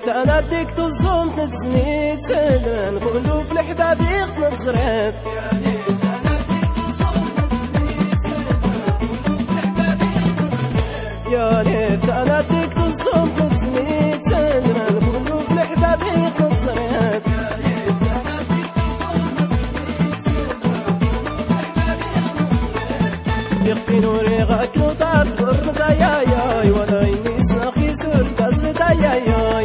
انا ديك تزوم تتسنيت سلم كلو في الحباب يخدم تزريت يا ليت انا ديك تزوم تتسنيت سلم كلو في الحباب يخدم تزريت يخفي نوري غاك نطار تبرد يا ياي ولا يني ساخي سور بزلت يا ياي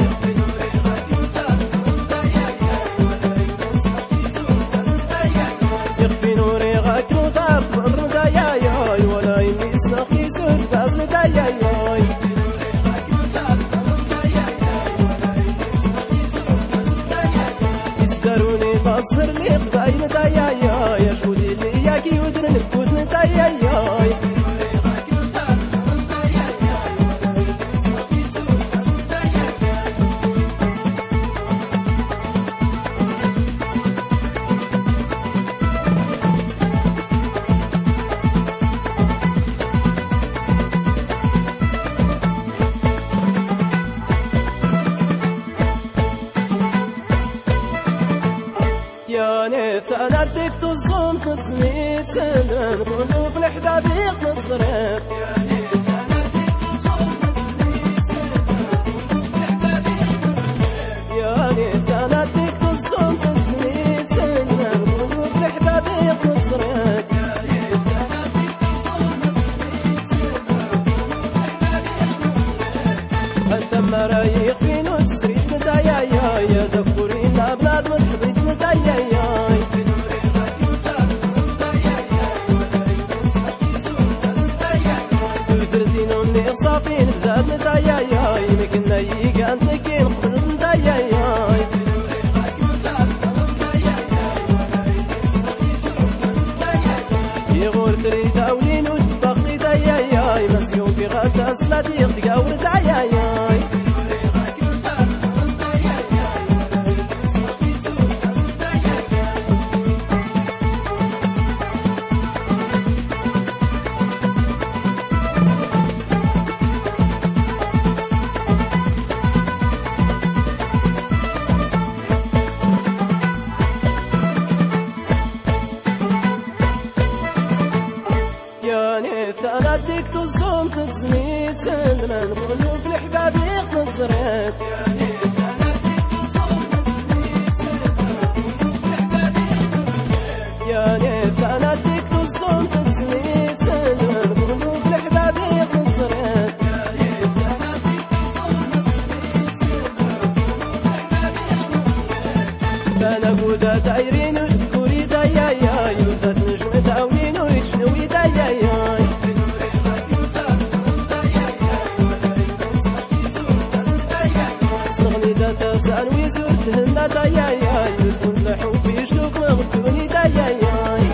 يخفي نوري غاك نطار تبرد يا ياي ولا يني ساخي سور بزلت يا ياي يستروني بصر لي قبايل يا ياي شودي لي ياكي ودرن بكوتن يا ياي يا نفت انا ديك تزوم تتسنيت سلم كلو في الحباب يخدم تزريت يا نفت انا ديك تزوم تتسنيت سلم كلو في الحباب يخدم تزريت انت مرايخ في نوت سريت ندايا يا دكورين بلاد متحبيت ندايا ياي صافين بزاد ندايا ياي مكنا يقان تكين قبل ندايا ياي يغور تريد اولين وتبغي دايا ياي مسيون في غاتا سلاتي يغتقاور دايا ياي يا نفت انا ديك تزوم تتسنيت سلم كلو في الحباب يخدم تزريت يا نفت انا ديك تزوم تتسنيت سلم كلو في الحباب يخدم تزريت انا قودا دايرين وتكوري دايا ياي وذات نجم تعاونين ويتشنوي دايا ياي صغني داتا سان ويسور تهنا دايا ياي وتكون لحب يشوك مغدوني دايا ياي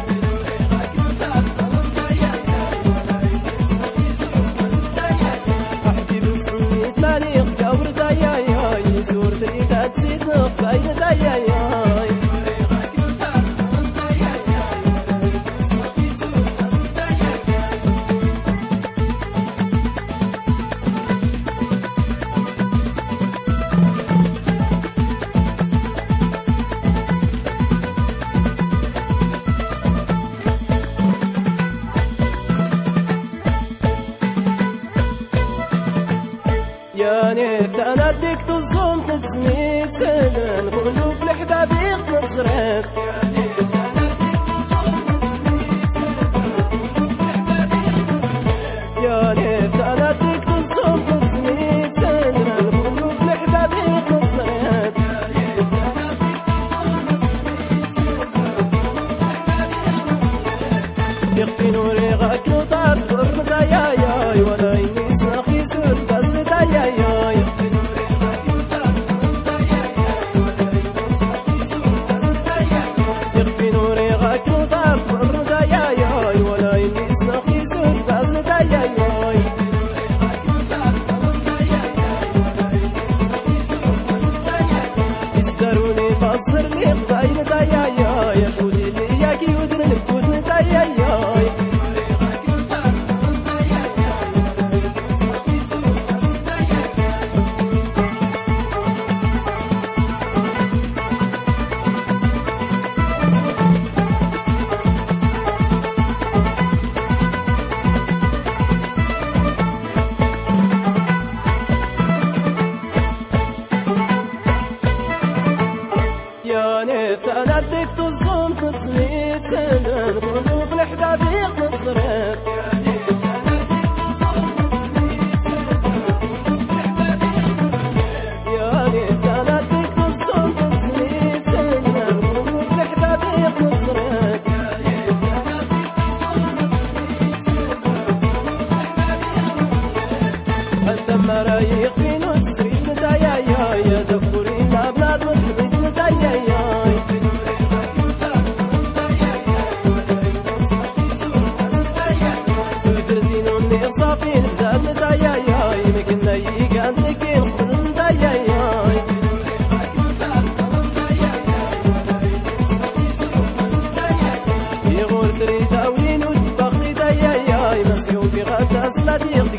حبيب السنيت ماني قبر دايا ياي يسور تريد تسيد نقباين دايا ياي يا نفت انا ديك تزوم تتسنيت سلم كلو في الحباب يخدم تزريت يا نفت انا ديك تزوم تتسنيت سلم كلو في الحباب يخدم تزريت يخفي نوري غاك نطار تبرد يا ياي ولا يني ساخي سور بزلت يا ياي يخفي نوري غاك نطار تبرد يا ياي ولا يني ساخي سور بزلت يا ياي يستروني بصر لي قبايل دايا ياي شودي لي ياكي ودرن بكوتن دايا ياي سنان كله في الحداديق متصرف يا ليت كانت ديك تصوم تزنيت سنان كله في الحداديق متصرف انت مرايق في نسري ندايا يا دكوري لا بلاد متحبيت ندايا صافي نبدأ ندايا يمكن نيجي عندك الخل ندايا يغور تريد أولين وتبخ ندايا مسكو في غدا صديق